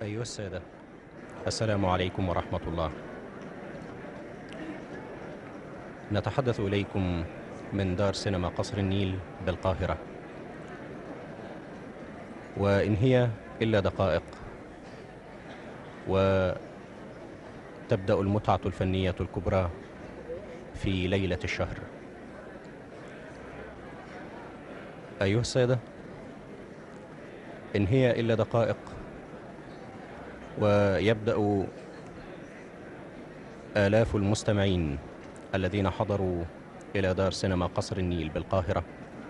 أيها السادة، السلام عليكم ورحمة الله. نتحدث إليكم من دار سينما قصر النيل بالقاهرة، وإن هي إلا دقائق وتبدأ المتعة الفنية الكبرى في ليلة الشهر. أيها السادة، إن هي إلا دقائق ويبدأ آلاف المستمعين الذين حضروا إلى دار سينما قصر النيل بالقاهرة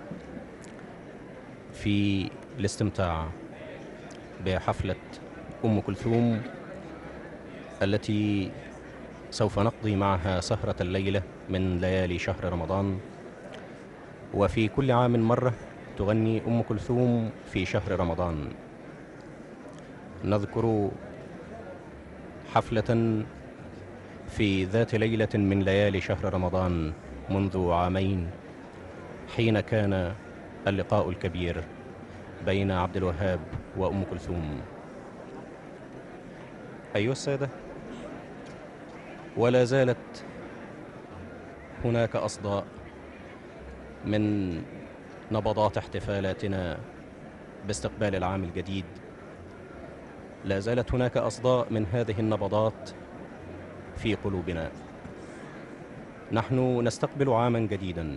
في الاستمتاع بحفلة أم كلثوم التي سوف نقضي معها سهرة الليلة من ليالي شهر رمضان. وفي كل عام مرة تغني أم كلثوم في شهر رمضان. نذكر حفلة في ذات ليلة من ليالي شهر رمضان منذ عامين، حين كان اللقاء الكبير بين عبد الوهاب وأم كلثوم. أيها السادة، ولا زالت هناك أصداء من نبضات احتفالاتنا باستقبال العام الجديد. لا زالت هناك أصداء من هذه النبضات في قلوبنا. نحن نستقبل عاما جديدا،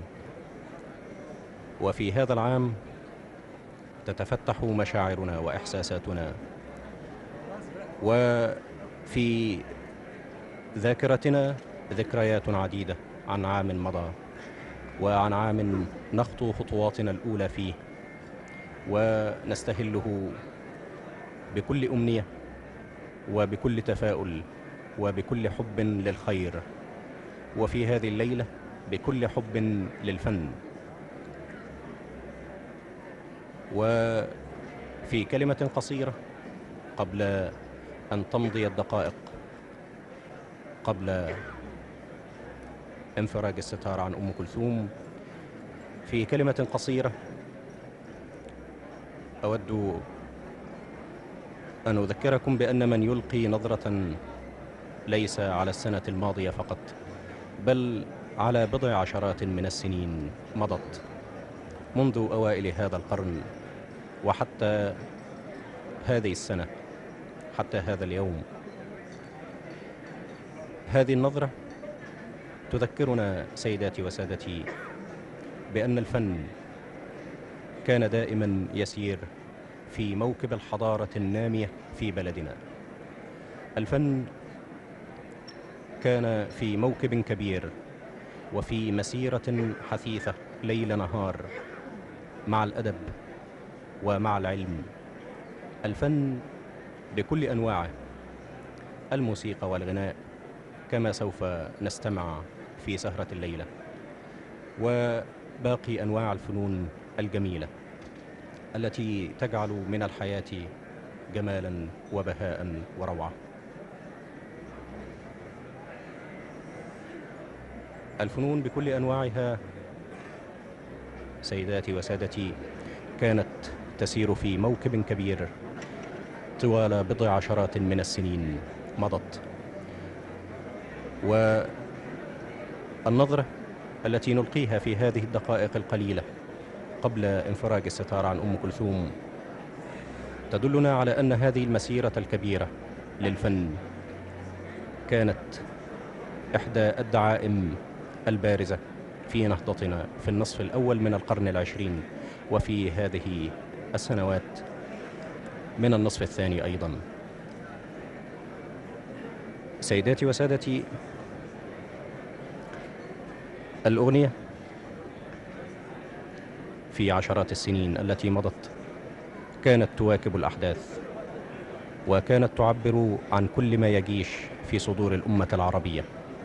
وفي هذا العام تتفتح مشاعرنا وإحساساتنا، وفي ذاكرتنا ذكريات عديدة عن عام مضى وعن عام نخطو خطواتنا الأولى فيه، ونستهله بكل أمنية وبكل تفاؤل وبكل حب للخير، وفي هذه الليلة بكل حب للفن. وفي كلمة قصيرة قبل أن تمضي الدقائق قبل انفراج الستار عن أم كلثوم، في كلمة قصيرة أود أن أذكركم بأن من يلقي نظرة ليس على السنة الماضية فقط، بل على بضع عشرات من السنين مضت منذ أوائل هذا القرن وحتى هذه السنة، حتى هذا اليوم، هذه النظرة تذكرنا سيداتي وسادتي بأن الفن كان دائما يسير في موكب الحضارة النامية في بلدنا. الفن كان في موكب كبير وفي مسيرة حثيثة ليل نهار مع الأدب ومع العلم. الفن بكل أنواعه، الموسيقى والغناء كما سوف نستمع في سهرة الليلة، وباقي أنواع الفنون الجميلة التي تجعل من الحياة جمالا وبهاء وروعة. الفنون بكل أنواعها سيداتي وسادتي كانت تسير في موكب كبير طوال بضع عشرات من السنين مضت، والنظرة التي نلقيها في هذه الدقائق القليلة قبل انفراج الستار عن أم كلثوم تدلنا على أن هذه المسيرة الكبيرة للفن كانت إحدى الدعائم البارزة في نهضتنا في النصف الأول من القرن العشرين، وفي هذه السنوات من النصف الثاني أيضا. سيداتي وسادتي، الأغنية في عشرات السنين التي مضت كانت تواكب الأحداث، وكانت تعبر عن كل ما يجيش في صدور الأمة العربية.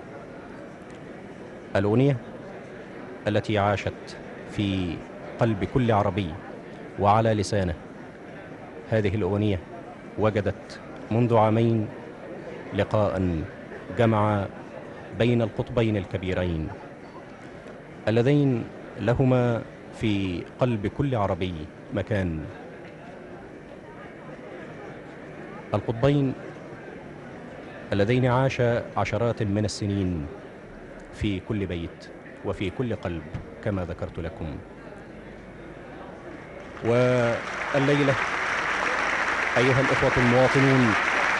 الأغنية التي عاشت في قلب كل عربي وعلى لسانه. هذه الأغنية وجدت منذ عامين لقاء جمع بين القطبين الكبيرين اللذين لهما في قلب كل عربي مكان. القطبين اللذين عاشا عشرات من السنين في كل بيت وفي كل قلب كما ذكرت لكم. والليلة أيها الإخوة المواطنون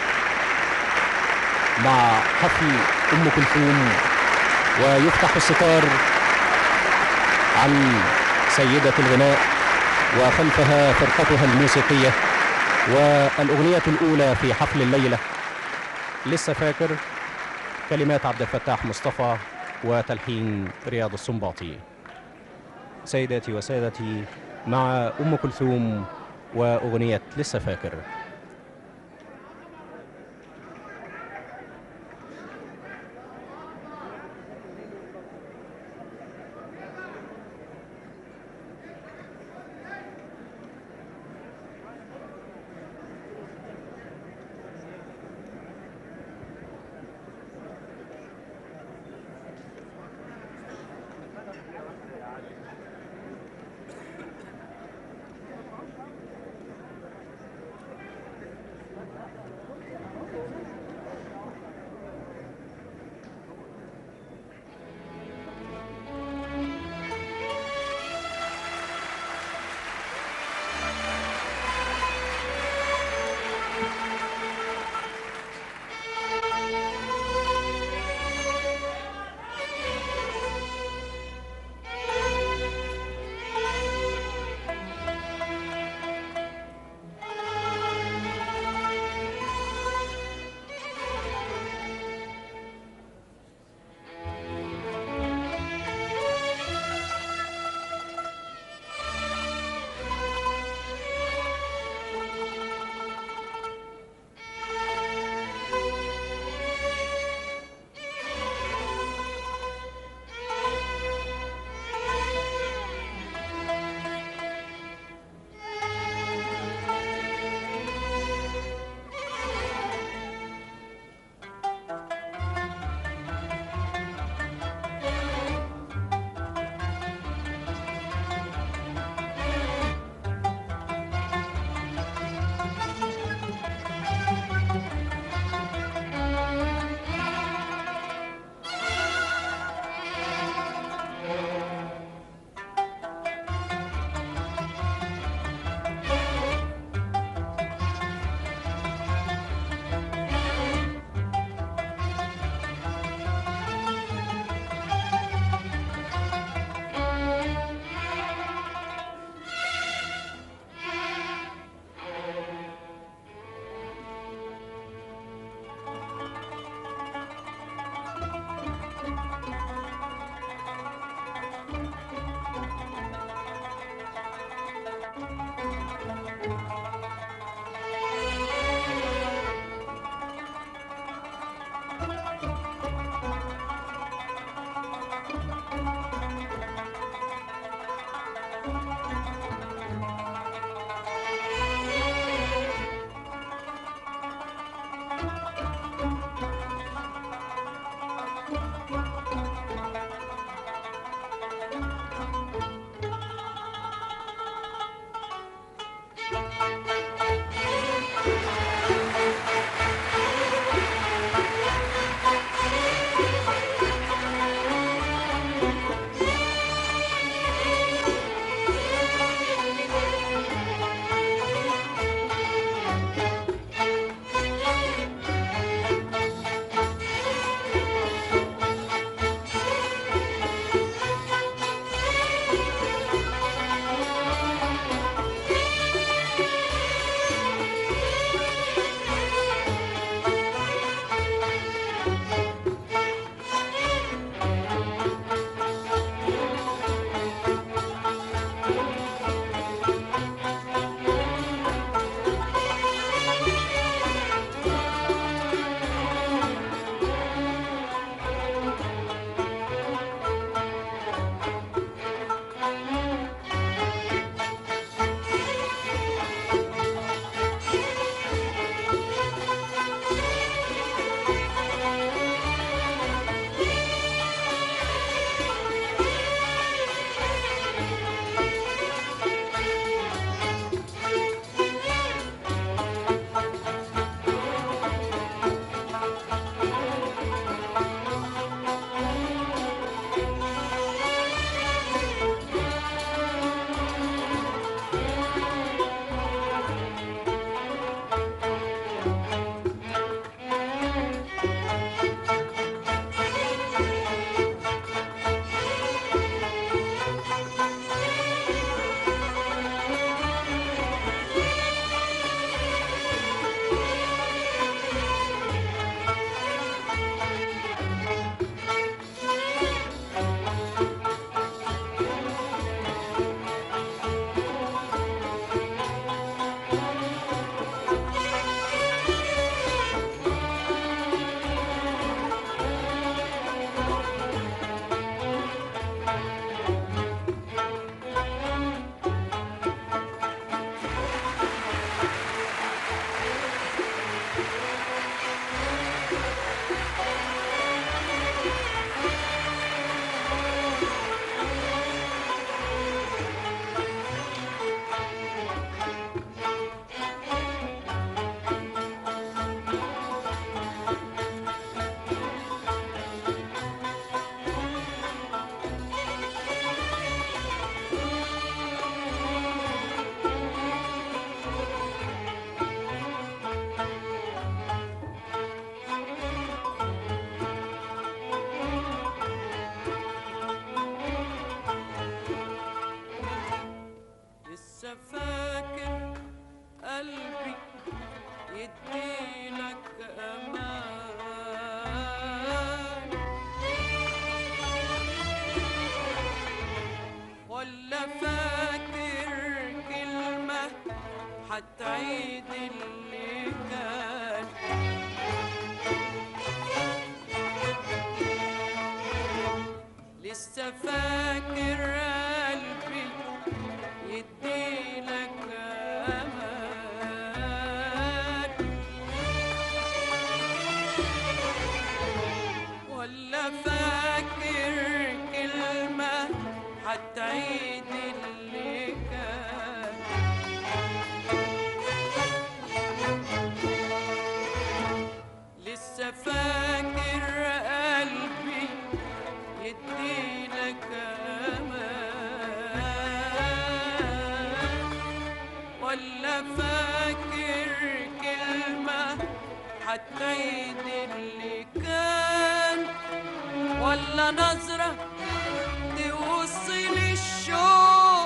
مع حفل أم كلثوم، ويفتح الستار عن سيدة الغناء وخلفها فرقتها الموسيقية، والأغنية الأولى في حفل الليلة لسه فاكر، كلمات عبد الفتاح مصطفى وتلحين رياض السنباطي. سيداتي وسادتي، مع أم كلثوم وأغنية لسه فاكر. هتعيد اللي كان. لسه فاكر قلبي يديلك امان، ولا فاكر كلمة هتعيد اللي كان. لسه فاكر قلبي يديلك امان، ولا فاكر كلمة هتعيد اللي كان، ولا نظرة توصل الشوق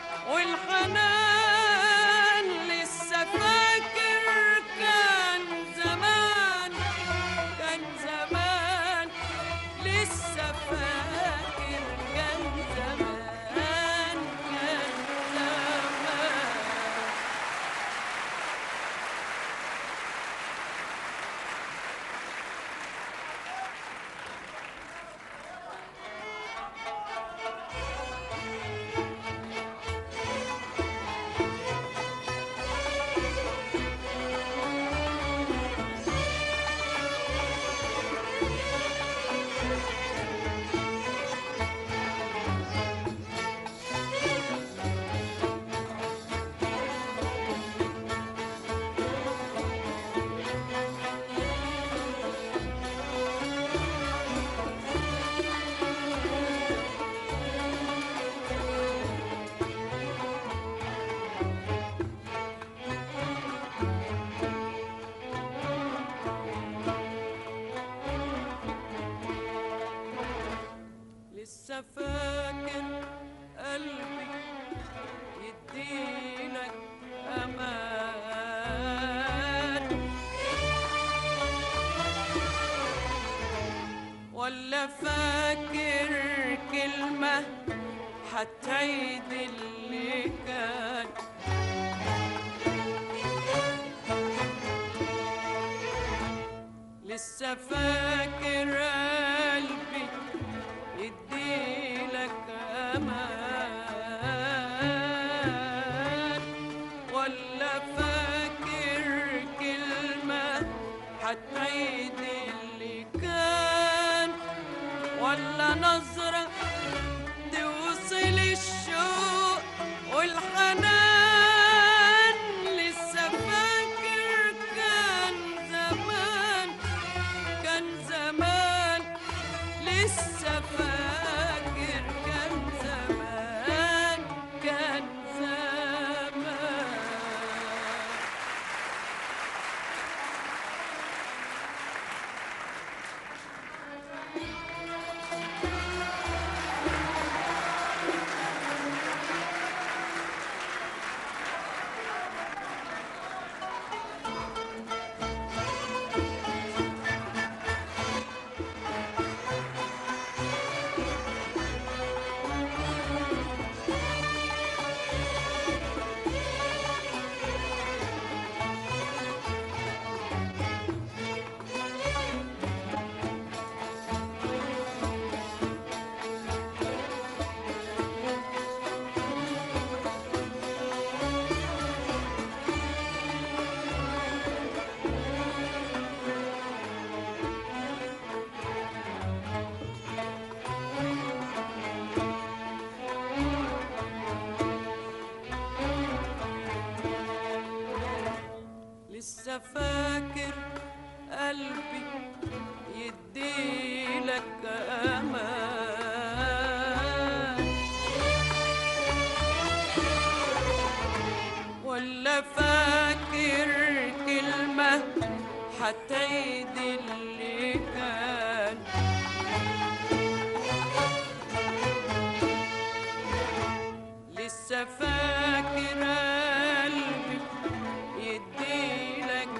والحنان. لسه فاكر كان زمان، كان زمان. لسه فاكر كان زمان، كان زمان. لسه فاكر قلبي يديلك امان، ولا فاكر كلمة هتعيد اللي كان. لسه فاكر قلبي يديلك امان، ولا فاكر كلمة هتعيد اللي كان، ولا نظرة توصل الشوق والحنان. لسه فاكر كان زمان، كان زمان. لسه فاكر كان زمان، كان زمان. لسه فاكر قلبي يديلك امان، ولا فاكر كلمة هتعيد اللي كان. لسه فاكر قلبي يديلك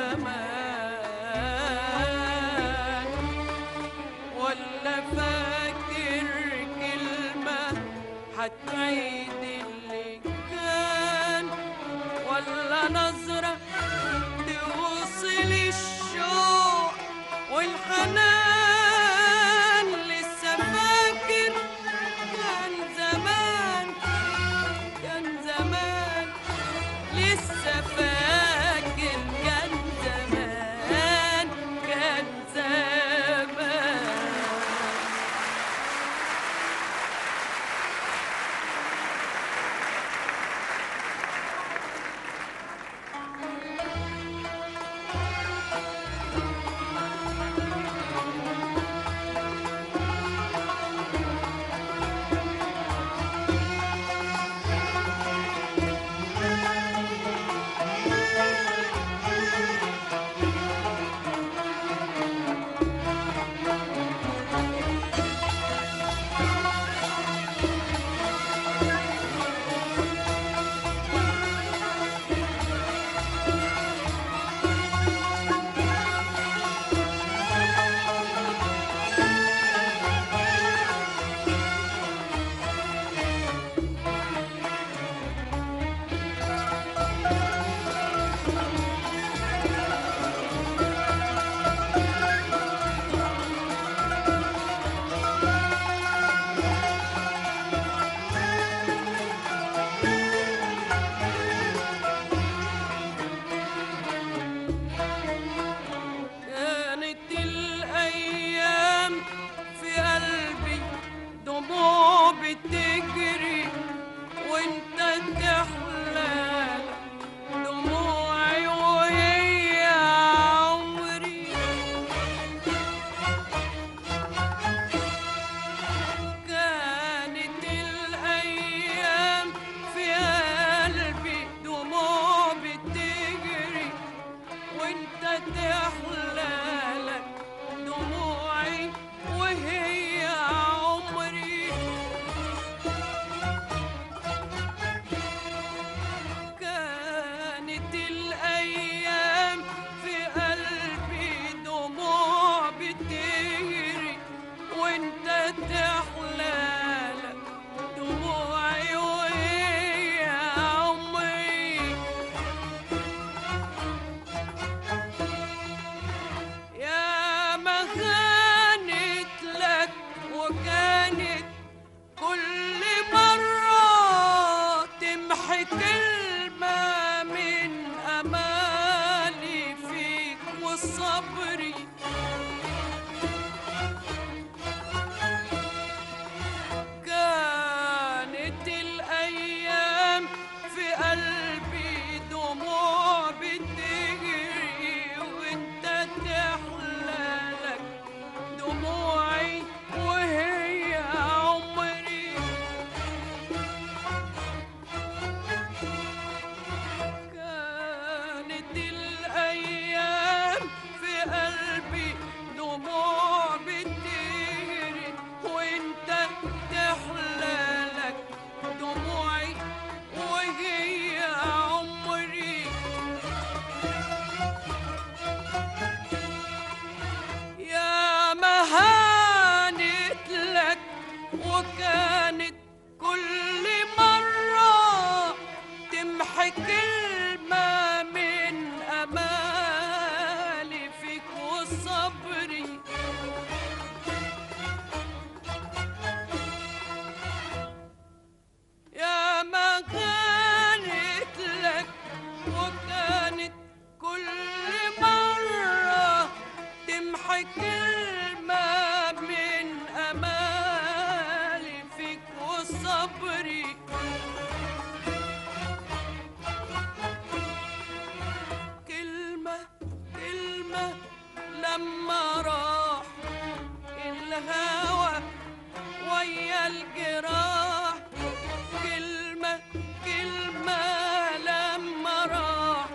امان، ولا فاكر كلمة هتعيد اللي كان، ولا نظرة توصل الشوق والحنان. لسه فاكر كان زمان، كان زمان، لسه فاكر كان زمان، كان زمان. كانت الأيام في قلبي دموع بتجري وانت تحلى دموعي وهي عمري. كانت الأيام في قلبي دموع بتجري وانت تحلى لك دموعي وهي عمري. كانت الأيام في قلبي دموع بتجري وانت تحلى لك دموعي وهي عمري. يا ما خانت لك وكانت كل مرة تمحي كلمة من أمالي فيك وصبري. كانت الأيام في قلبي دموع بتجري وانت تحلى لك دموعي وهي عمري. كانت الأيام في قلبي دموع بتجري وانت تحلى لك دموعي وهي عمري. يا ما هانت لك وكانت كل مرة تمحي كلمة من أمالي فيك وصبري. يا ما كانت لك وكانت كل مرة تمحي كلمة من أمالي فيك وصبري. كلمة كلمة لما راح الهوى ويا الجراح. كلمة كلمة لما راح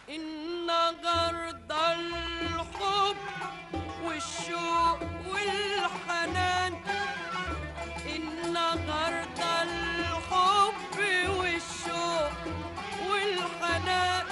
النهارده الحب والشوق والحنان، النهارده الحب والشوق والحنان،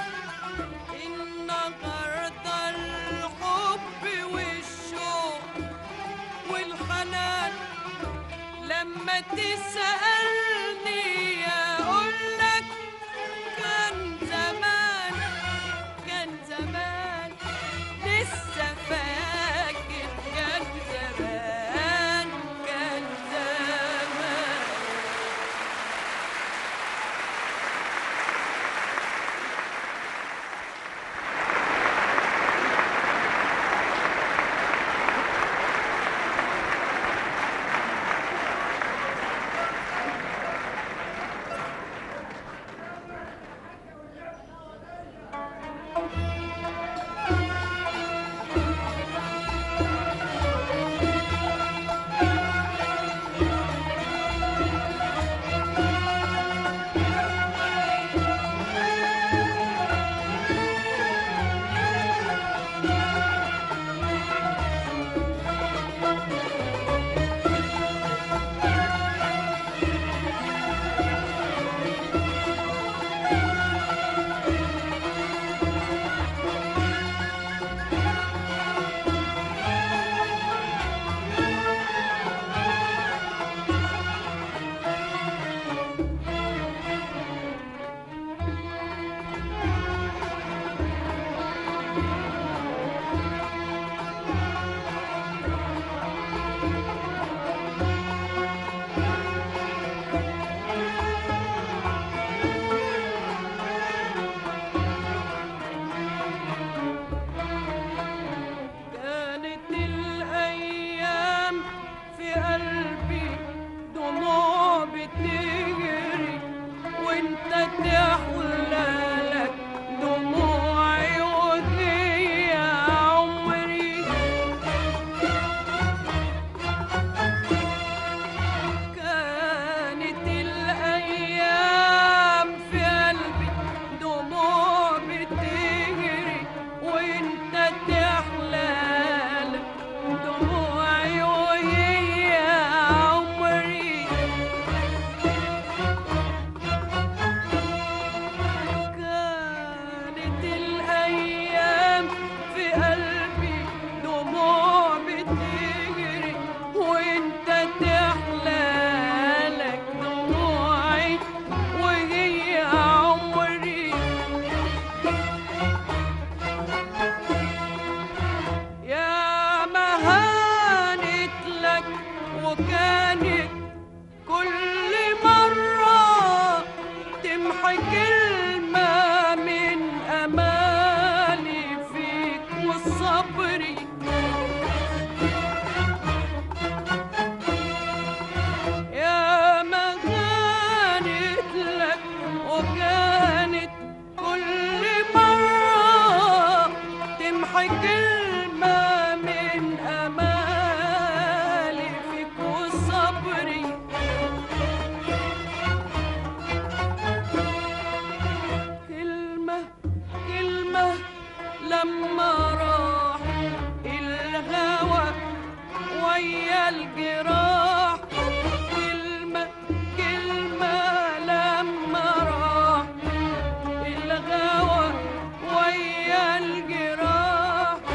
النهارده الحب والشوق والحنان. لما تسألني أقولك كان زمان، كان زمان لسه فاكر، كان زمان، كان زمان. كانت الأيام في قلبي دموع بتجري، وانت تحلالك دموعي وهي عمري. كانت الأيام في قلبي دموع بتجري، وانت تحلالك دموعي وهي عمري. كانت الأيام في قلبي دموع بتجري، وانت تحلالك دموعي وهي عمري. يا ما هانت لك وكانت كل مرة تمحي كلمة من أمالي فيك وصبري. يا ما هانت لك وكانت كل مرة تمحي كلمة من أمالي فيك وصبري. كلمة كلمة لما راح الهوى ويا الجراح، كلمة كلمة لما راح الهوى ويا الجراح.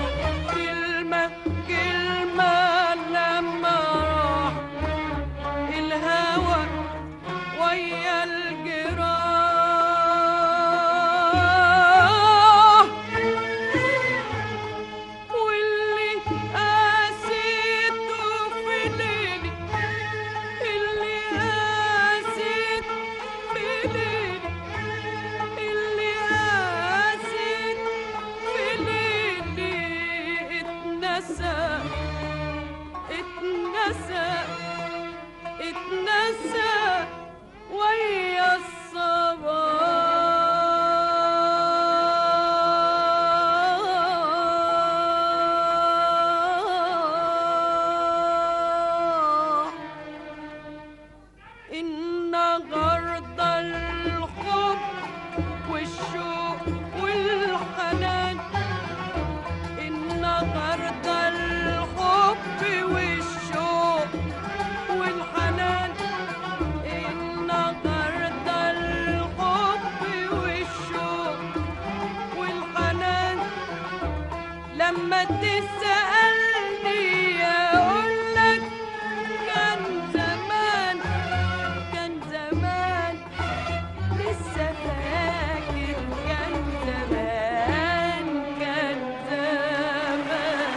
لما تسألني أقولك كان زمان، كان زمان لسه فاكر، كان زمان، كان زمان.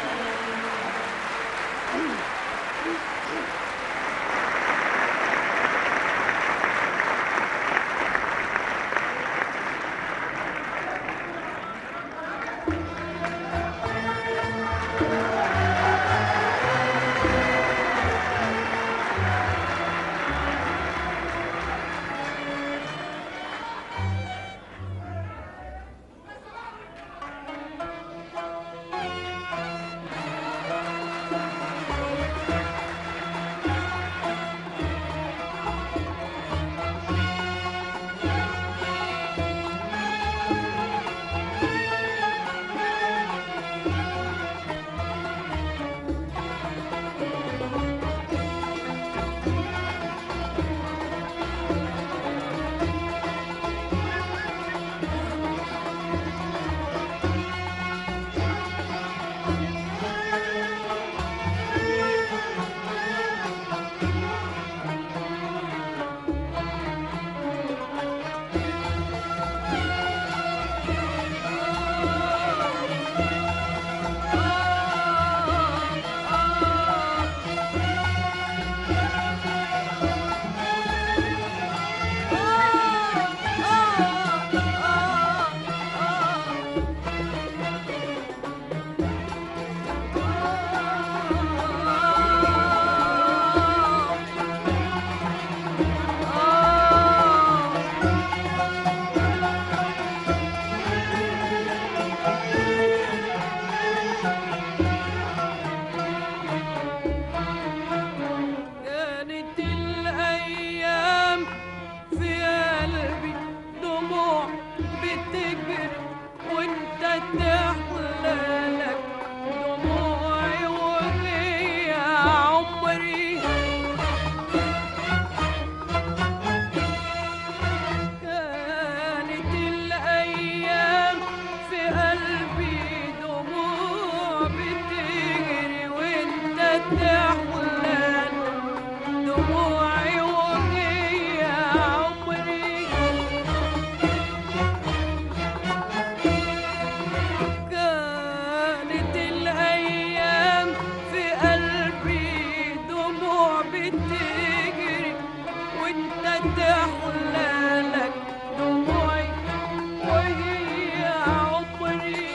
كانت الأيام في قلبي دموع بتجري وانت تحلالك دموعي وهي عمري. كانت الأيام في قلبي دموع بتجري وانت تحلالك دموعي وهي عمري. كانت الأيام في قلبي دموع بتجري وانت تحلالك دموعي وهي عمري.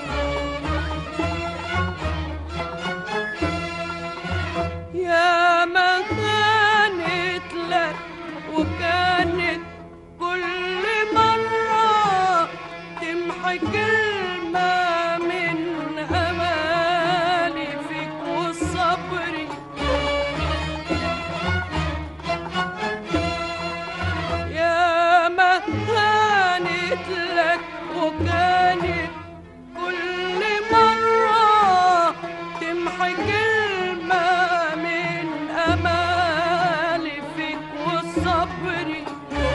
يا ما كانت لك وكانت كل مرة تمحي كلمة من أمالي فيك وصبري. يا ما كانت لك وكانت كل مرة تمحي كلمة من أمالي فيك وصبري.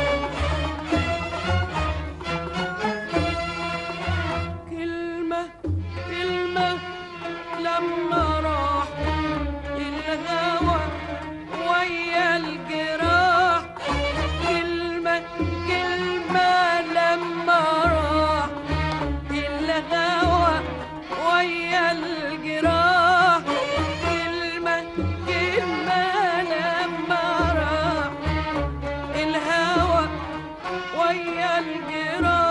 كلمة كلمة لما راح الهوى ويا الجراح. كلمة كلمة لما راح الهوى ويا الجراح. كلمة كلمة لما راح الهوى ويا الجراح.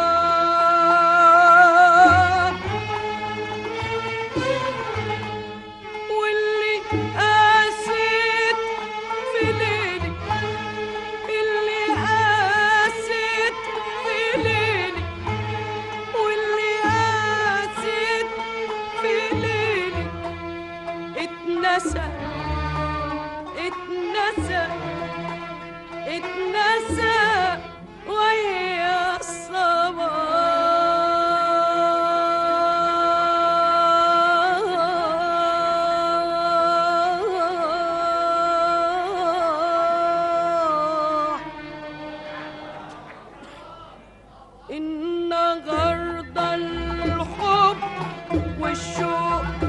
واللي قاسيت في ليلي، اللي قاسيت في ليلي، واللي قاسيت في ليلي اتنسى، اتنسى، اتنسى ويا الصباح. النهارده الحب والشوق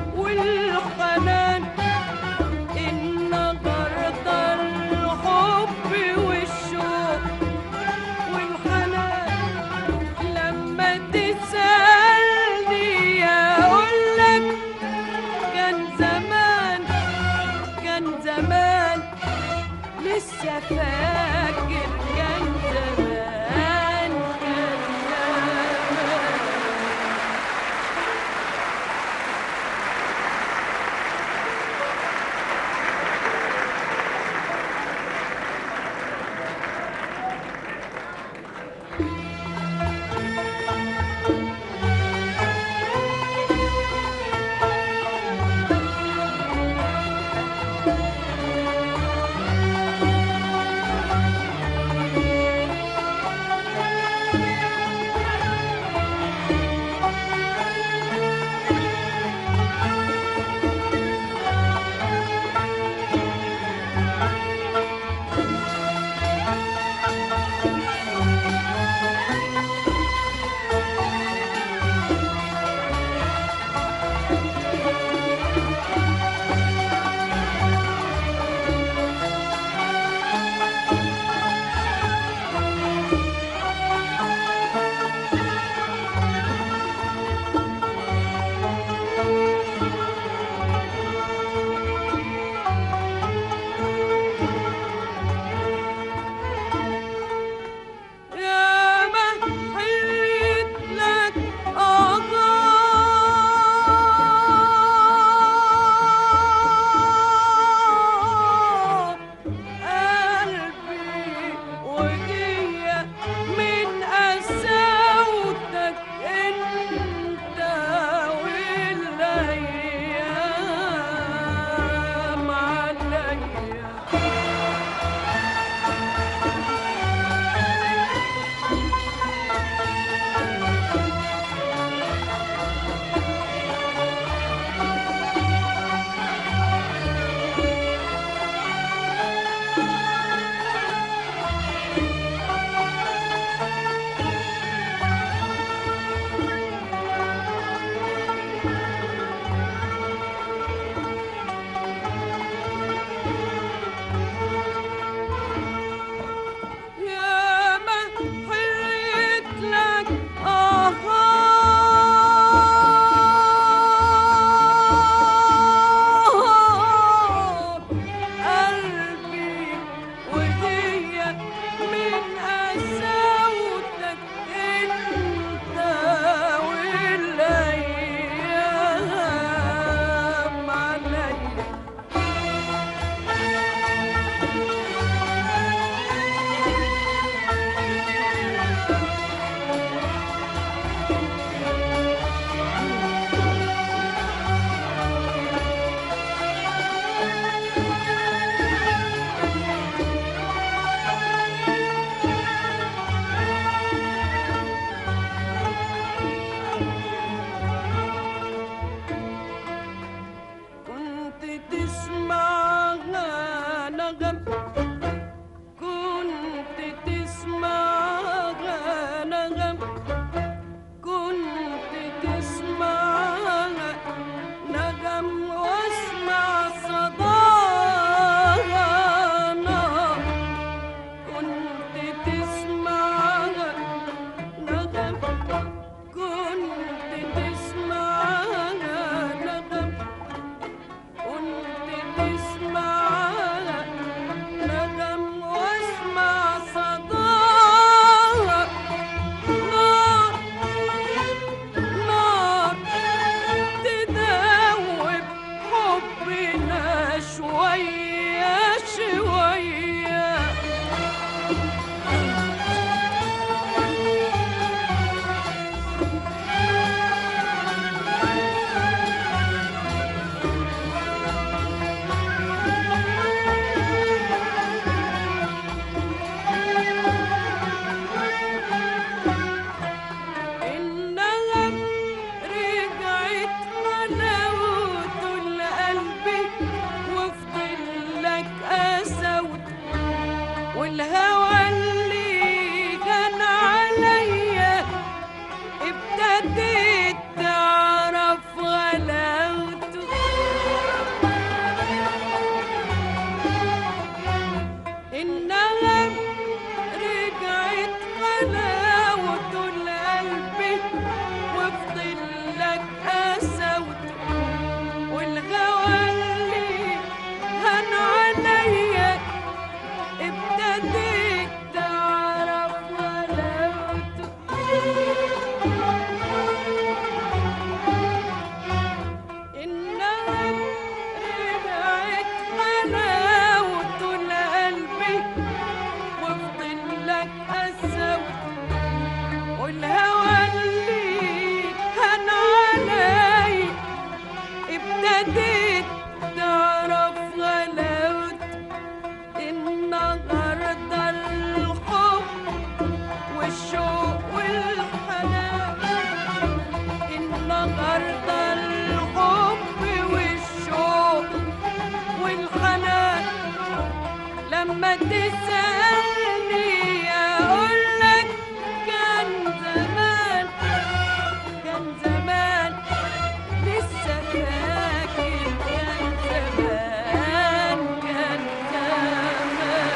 تسألني أقولك كان زمان، كان زمان لسه فاكر، كان زمان، كان زمان.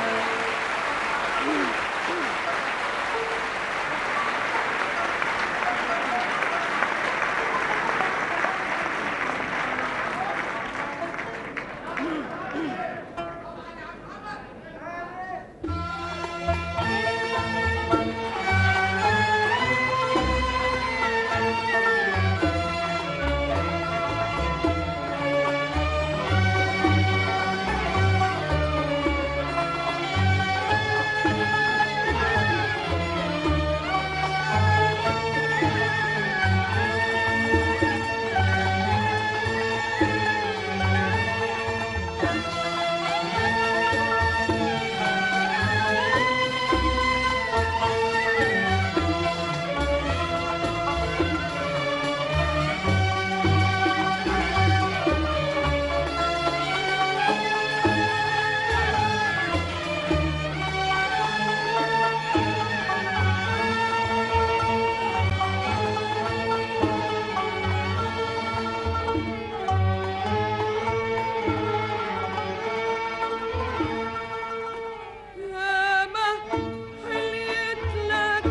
ياما حليت لك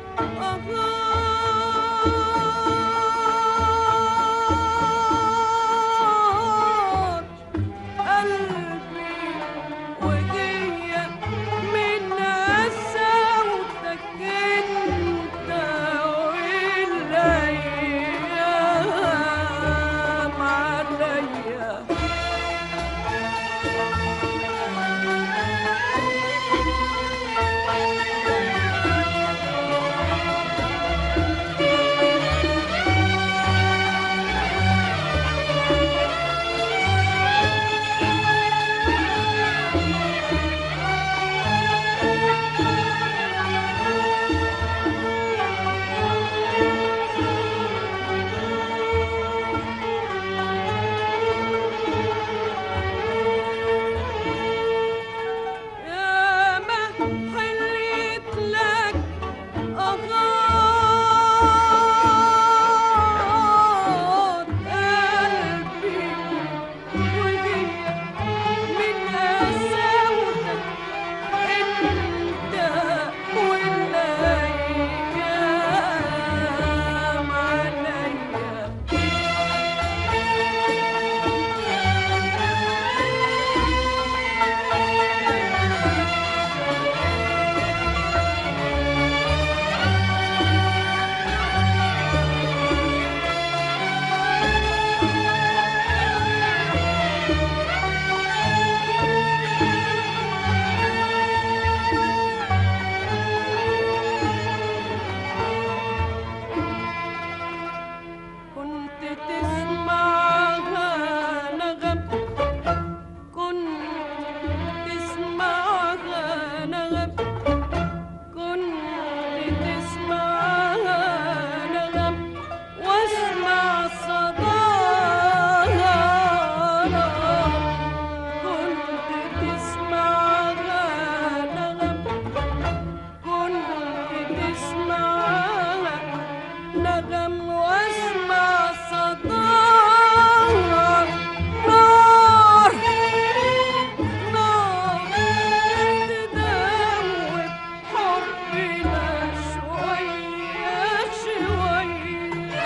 أغار قلبي وهي من قساوتك انت والايام عليا. ياما حليت لك أغار قلبي وهي من قساوتك انت والايام عليا. كنت تسمعها نغم، كنت تسمعها نغم، كنت تسمعها نغم واسمع صداها نغم. كنت تسمعها نغم، كنت تسمعها نغم واسمع صداها نار، نار تداوب حبنا شوية شوية.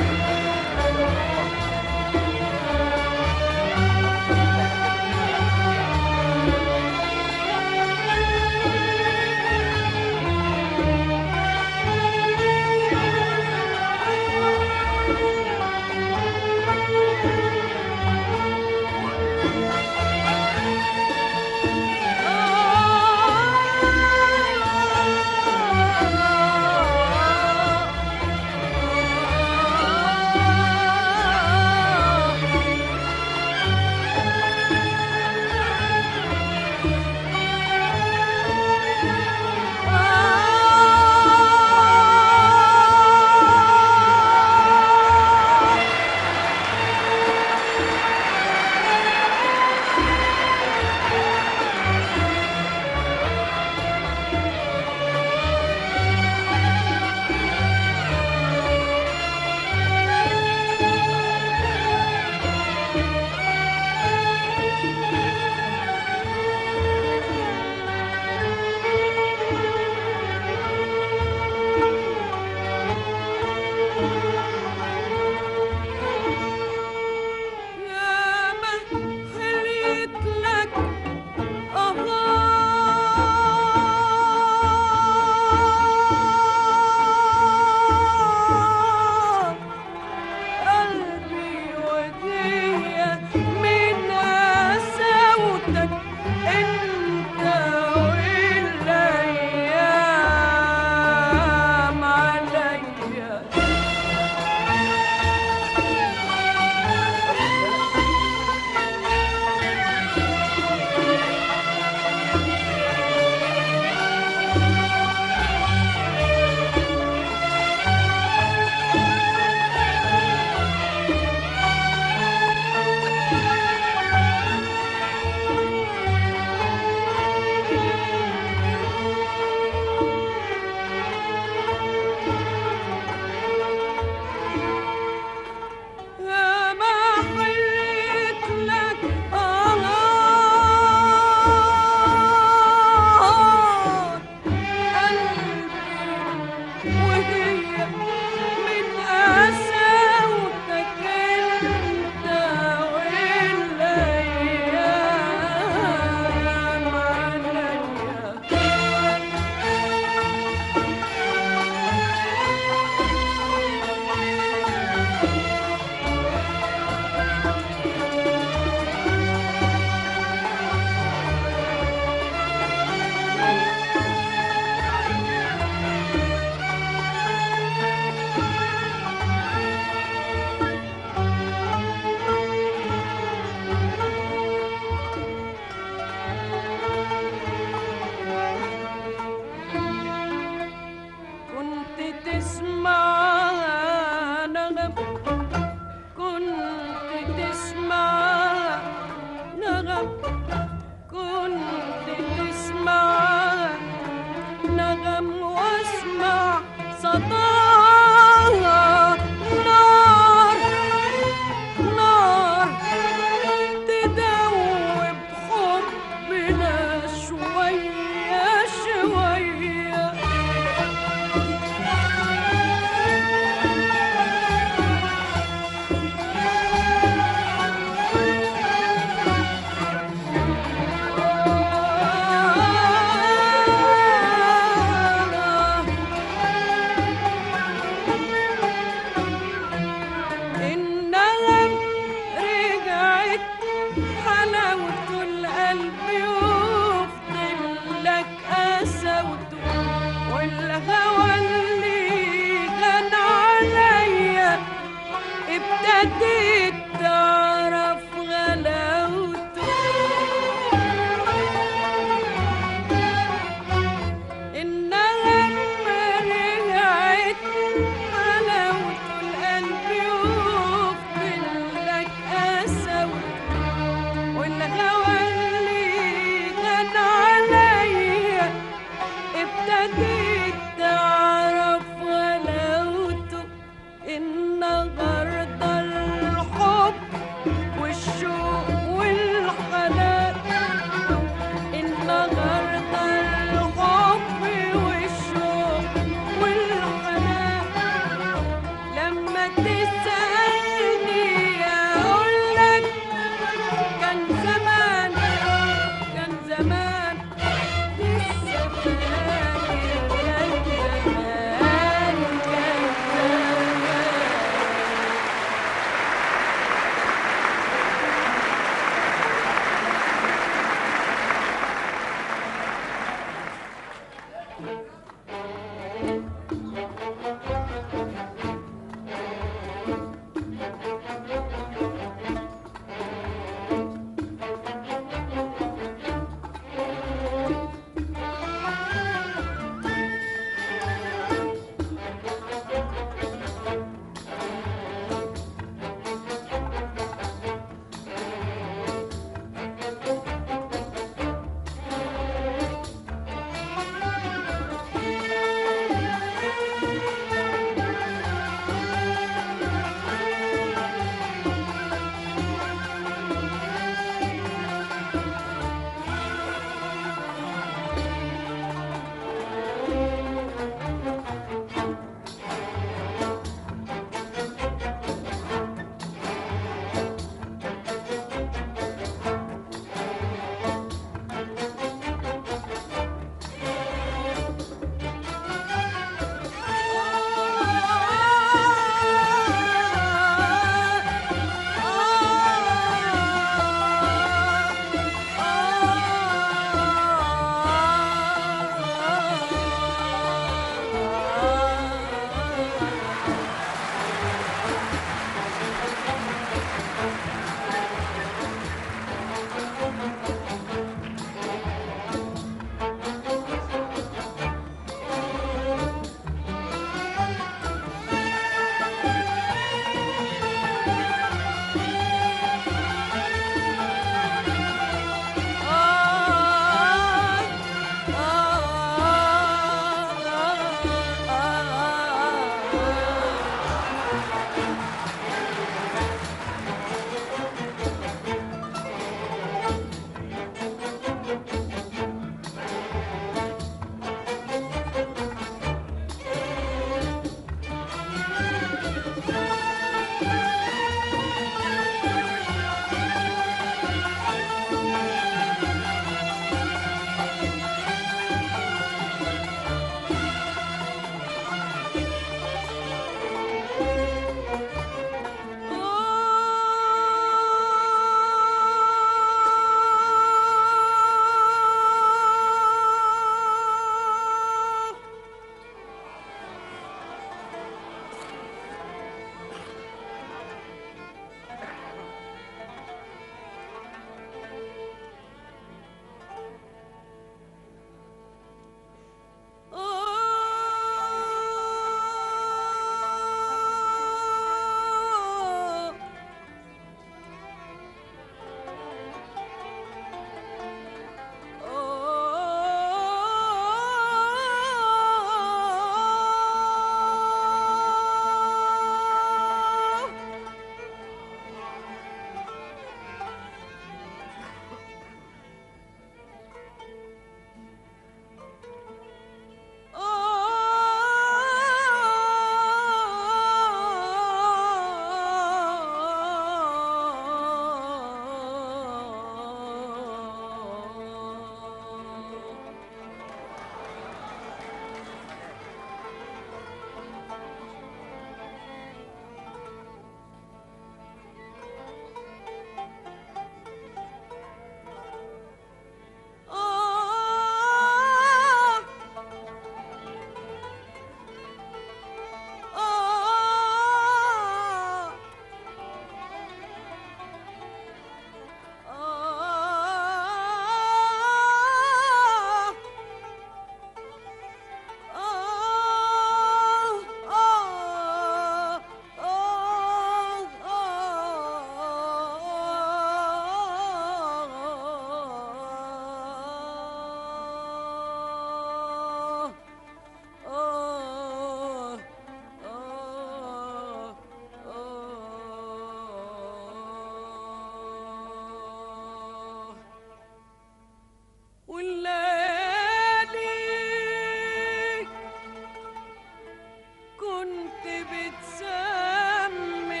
بتسمي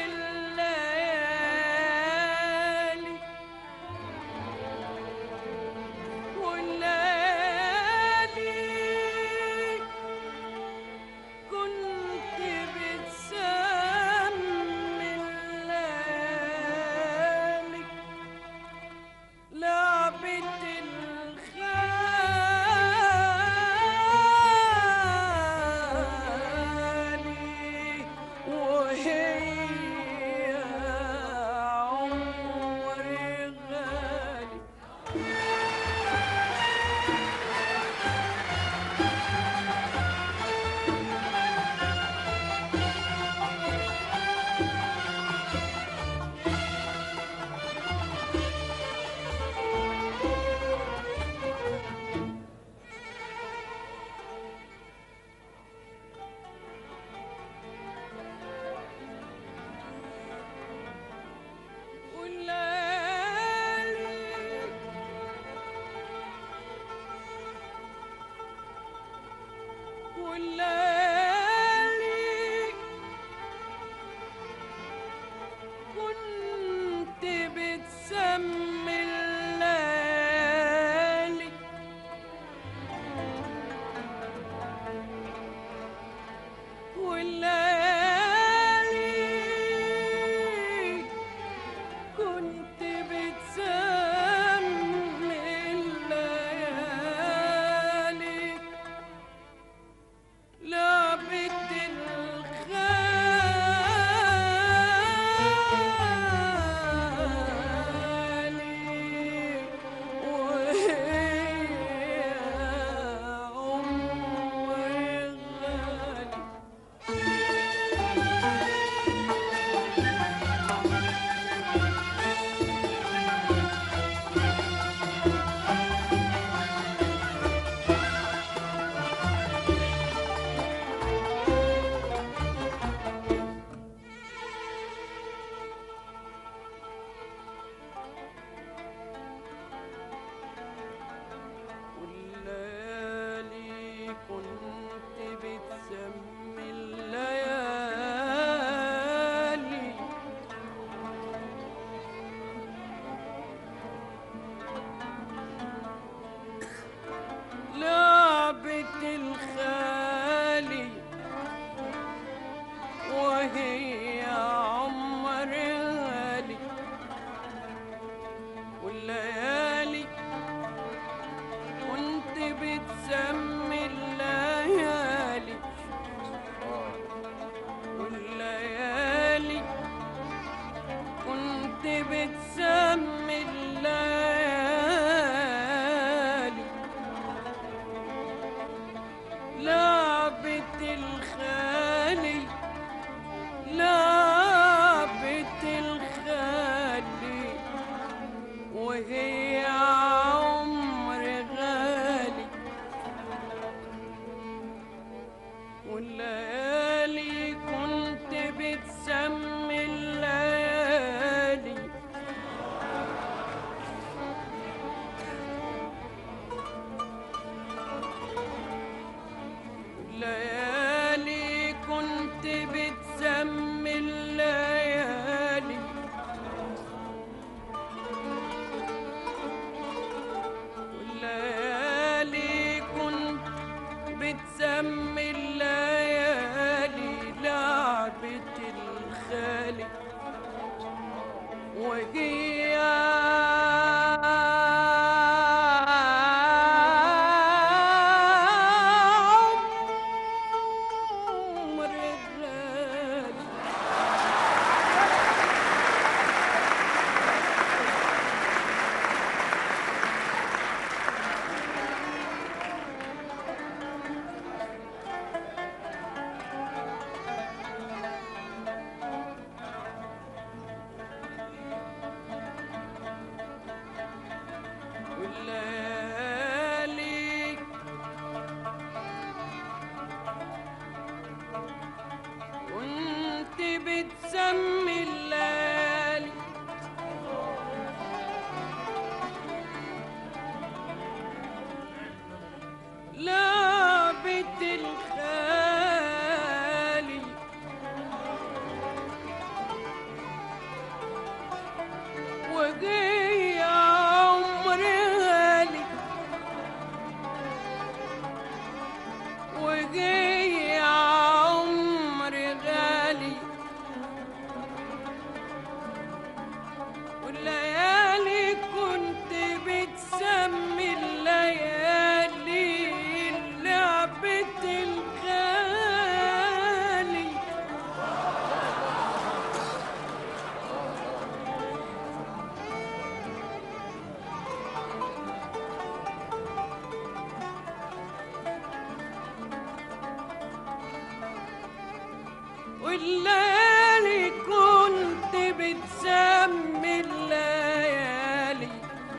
الليالي والليالي كنت بتسمي الليالي لعبة الخالي وهي عمري غالي والليالي والليالي كنت بتسمي الليالي والليالي كنت بتسمي الليالي لعبة الخالي وهي عمري غالي والليالي كنت بتسمي الليالي لعبة الخالي وهي عمري غالي والليالي كنت بتسمي الليالي والليالي كنت بتسمي الليالي لعبة الخالي لعبة الخالي وهي عمري غالي والليالي كنت بتسمي الليالي الليالي كنت بتسمي الليالي والليالي كنت بتسمي الليالي لعبة الخالي وهي عمري غالي والليالي كنت بتسمي الليالي لعبة الخالي والليالي كنت بتسمي الليالي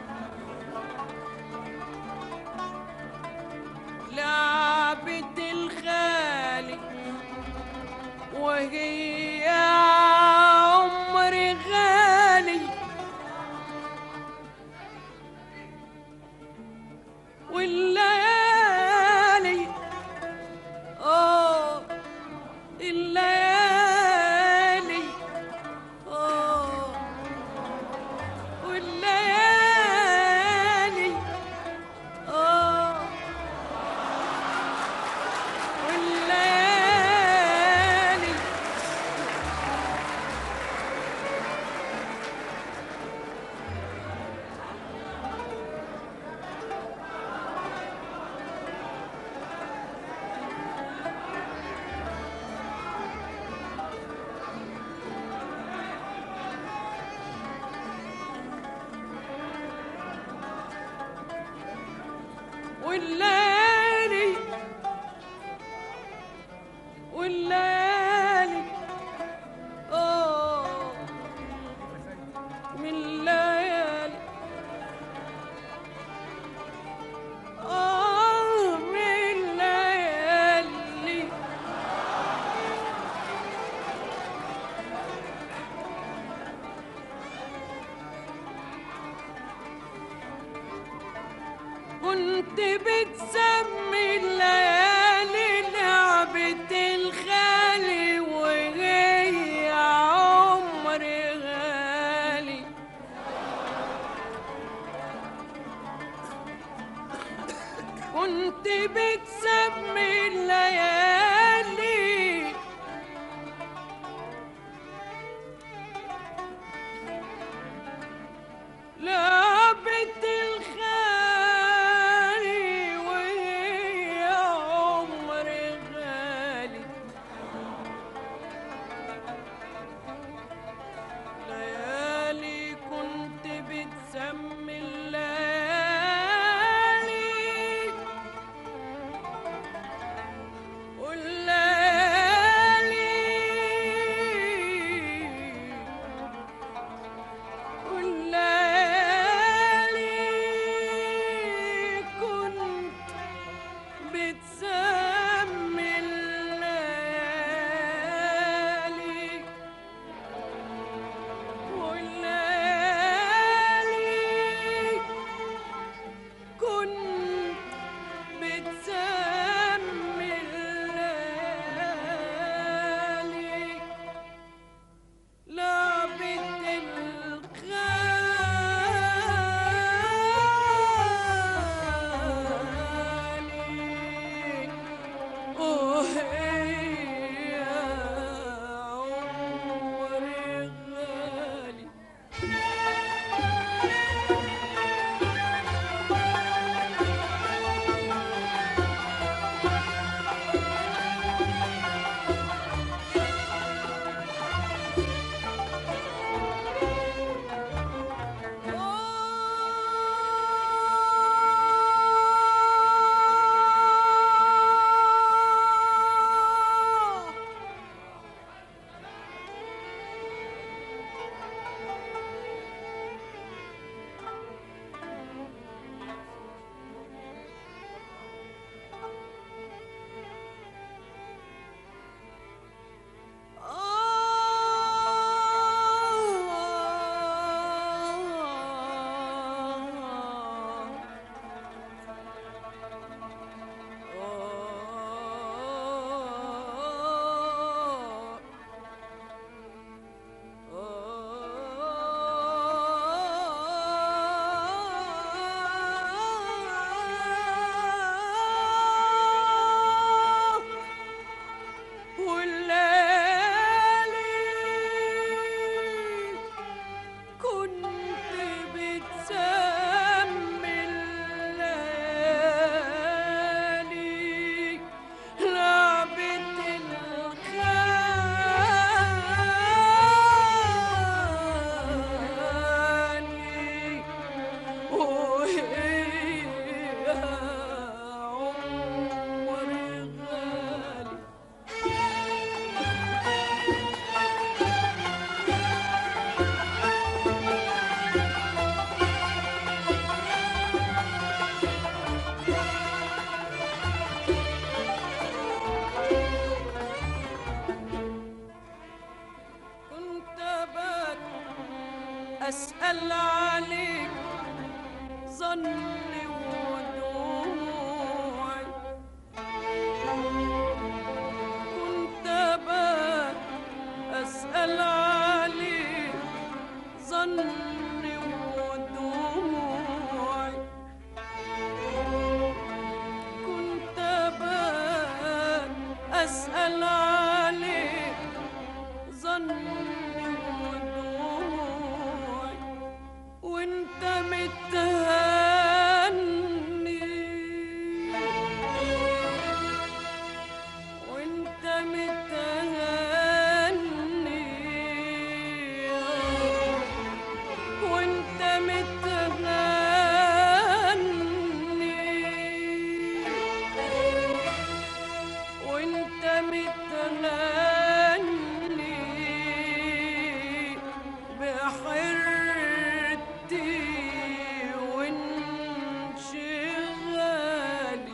لعبة الخالي وهي عمري غالي والليالي الليالي والليالي والليالي والليالي والليالي من الليالي من الليالي كنت بتسمي الليالي لعبة الخالي وهي عمري غالي كنت بتسمي الليالي لعبة الخالي وهي أسأل عليك ظني ودموعي، كنت بقى أسأل عليك ظني ودموعي، كنت بقى أسأل عليك ظني ودموعي، وانت متهني، وانت متهني، وانت متهني، وانت متهني بحيرتي وانشغالي.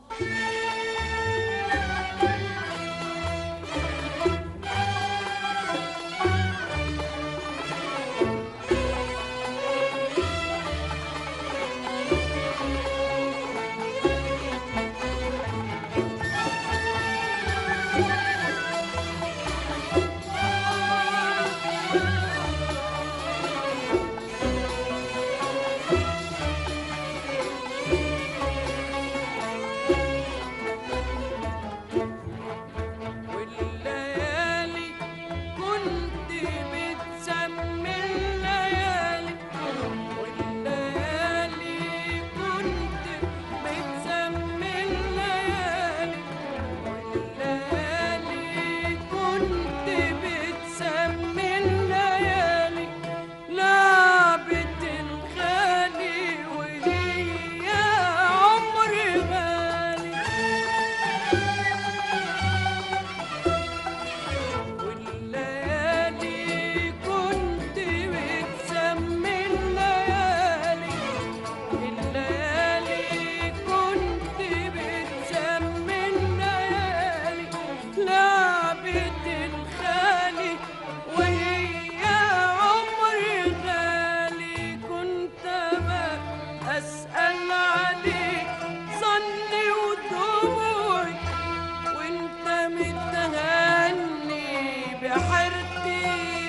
والليالي كنت بتسمي الليالي، والليالي كنت بتسمي الليالي، والليالي كنت بتسمي الليالي لعبة الغالي وهي عمر غالي. والليالي كنت بتسمي الليالي، الليالي كنت بتسمي الليالي لعبة الخالي وهي عمر غالي. كنت بقى أسأل عليك ظني ودموعي، وانت متهني بحيرتي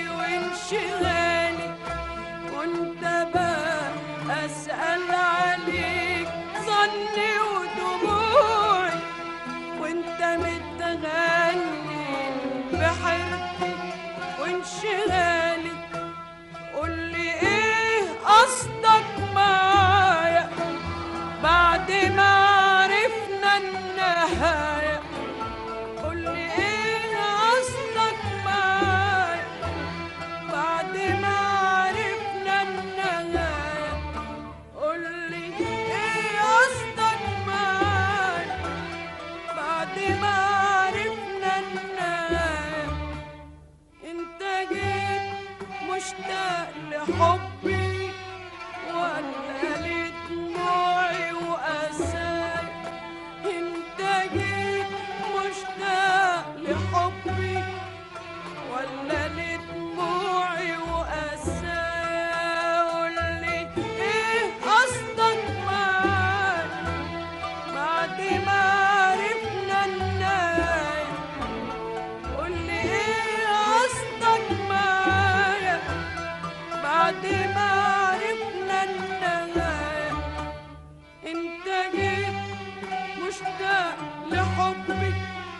وانشغالي. كنت بقى أسأل عليك ظني ودموعي، وانت متهني بحيرتي وانشغالي. قولي ايه قصدك معايا بعد ما عرفنا النهاية، قولي ايه قصدك معايا بعد ما عرفنا النهاية، قولي ايه قصدك معايا بعد ما عرفنا النهاية. انت جيت مشتاق لحبي ولا لدموعي وأساي، انت جيت مشتاق لحبي ولا لدموعي وأساي. قولي ايه قصدك معايا بعد ما عرفنا النهاية، قولي ايه قصدك معايا بعد ما عرفنا النهاية. انت جيت مشتاق لحبي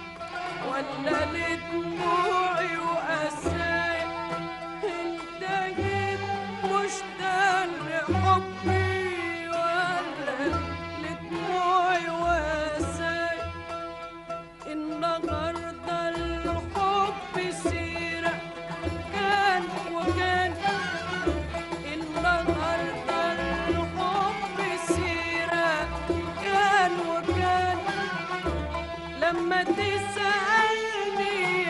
ولا لدموعي وأساي، انت جيت مشتاق لحبي ولا لدموعي وأساي. النهارده الحب سيرة كان وكان، النهارده الحب سيرة كان وكان. لما تسألني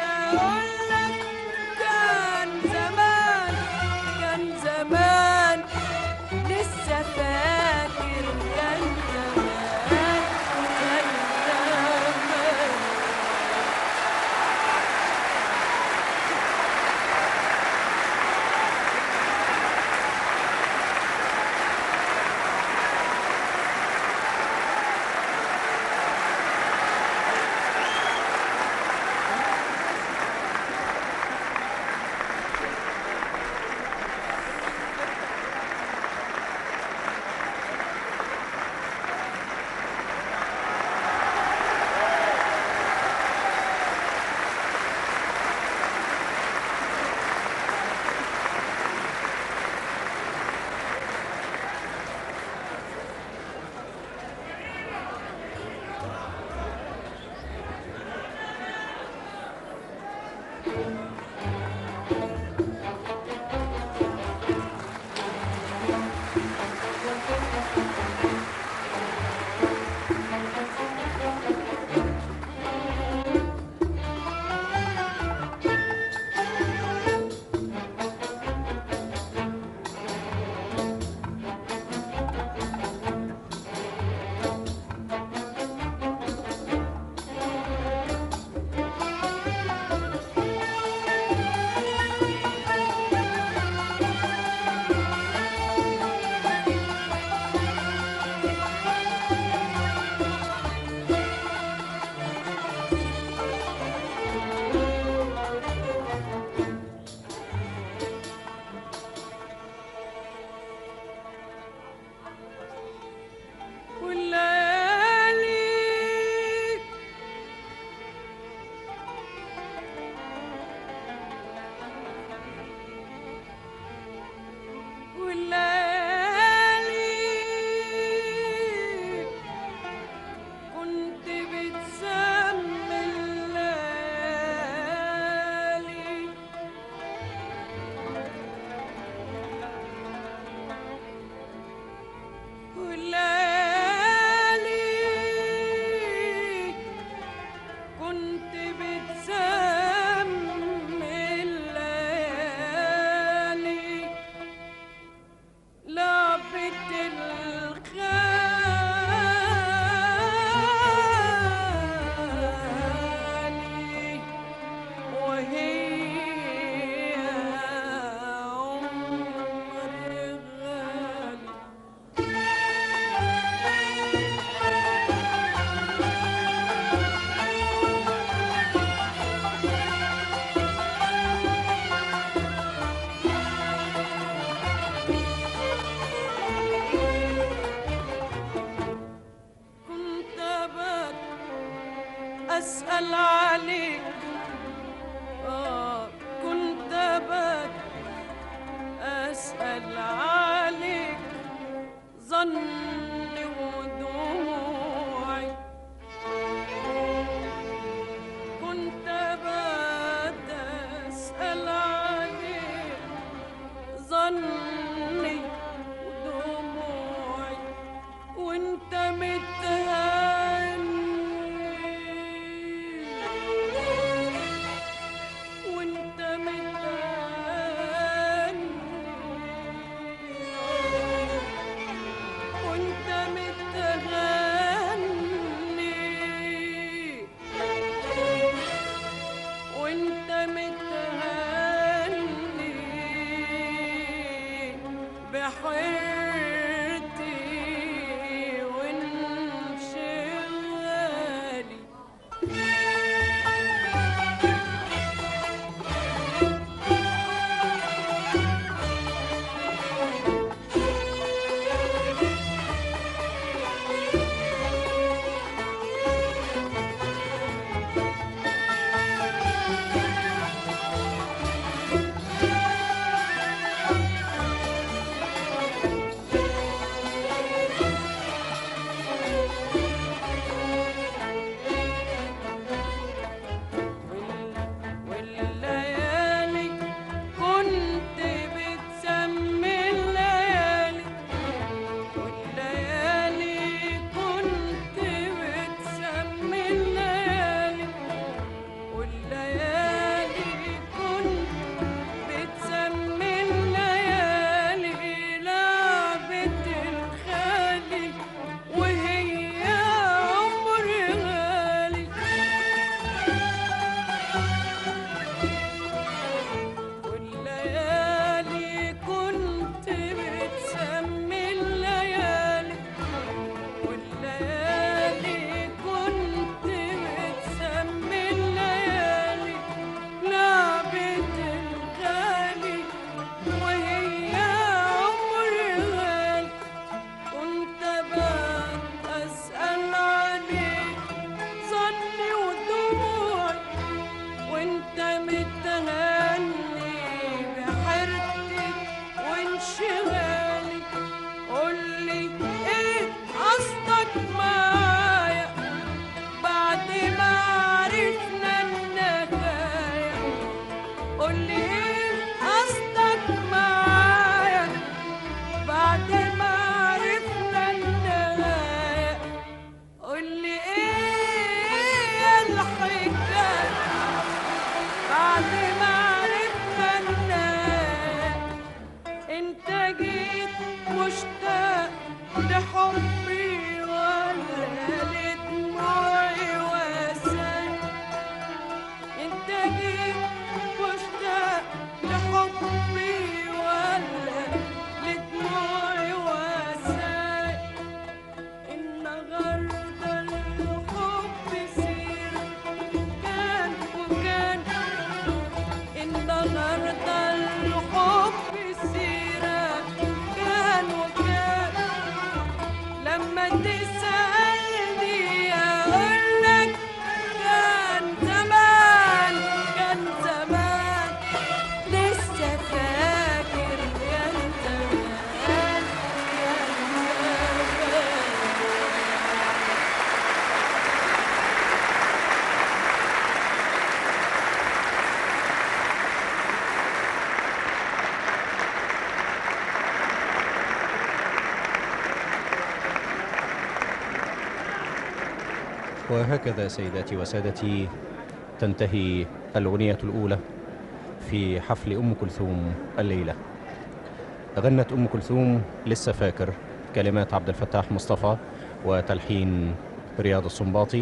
وهكذا سيداتي وسادتي تنتهي الأغنية الأولى في حفل أم كلثوم الليلة. غنت أم كلثوم لسه فاكر، كلمات عبد الفتاح مصطفى وتلحين رياض السنباطي.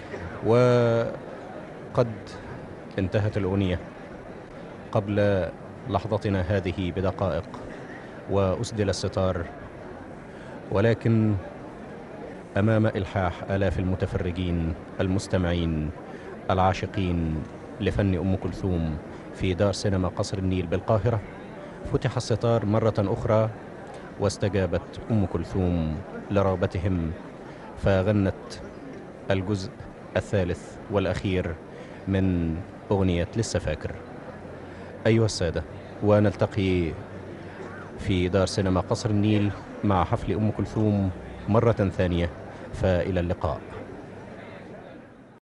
وقد انتهت الأغنية قبل لحظتنا هذه بدقائق وأسدل الستار، ولكن أمام إلحاح آلاف المتفرجين المستمعين العاشقين لفن أم كلثوم في دار سينما قصر النيل بالقاهرة، فتح الستار مرة أخرى واستجابت أم كلثوم لرغبتهم، فغنت الجزء الثالث والأخير من أغنية لسه فاكر. أيها السادة، ونلتقي في دار سينما قصر النيل مع حفل أم كلثوم مرة ثانية، فإلى اللقاء.